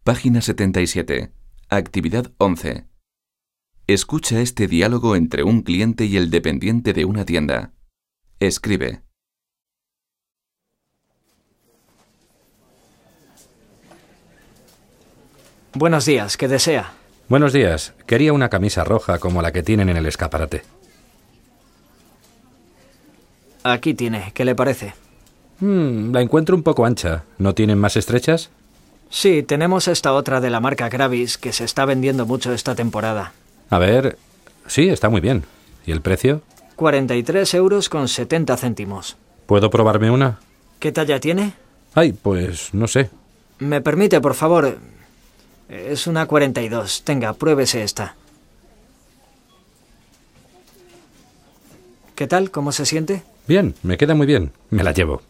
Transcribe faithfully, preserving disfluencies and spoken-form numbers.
Página setenta y siete. Actividad once. Escucha este diálogo entre un cliente y el dependiente de una tienda. Escribe. Buenos días, ¿qué desea? Buenos días. Quería una camisa roja como la que tienen en el escaparate. Aquí tiene, ¿qué le parece? Hmm, la encuentro un poco ancha. ¿No tienen más estrechas? Sí, tenemos esta otra de la marca Gravis que se está vendiendo mucho esta temporada. A ver... Sí, está muy bien. ¿Y el precio? cuarenta y tres euros con setenta céntimos. ¿Puedo probarme una? ¿Qué talla tiene? Ay, pues no sé. ¿Me permite, por favor? Es una cuarenta y dos. Tenga, pruébese esta. ¿Qué tal? ¿Cómo se siente? Bien, me queda muy bien. Me la llevo.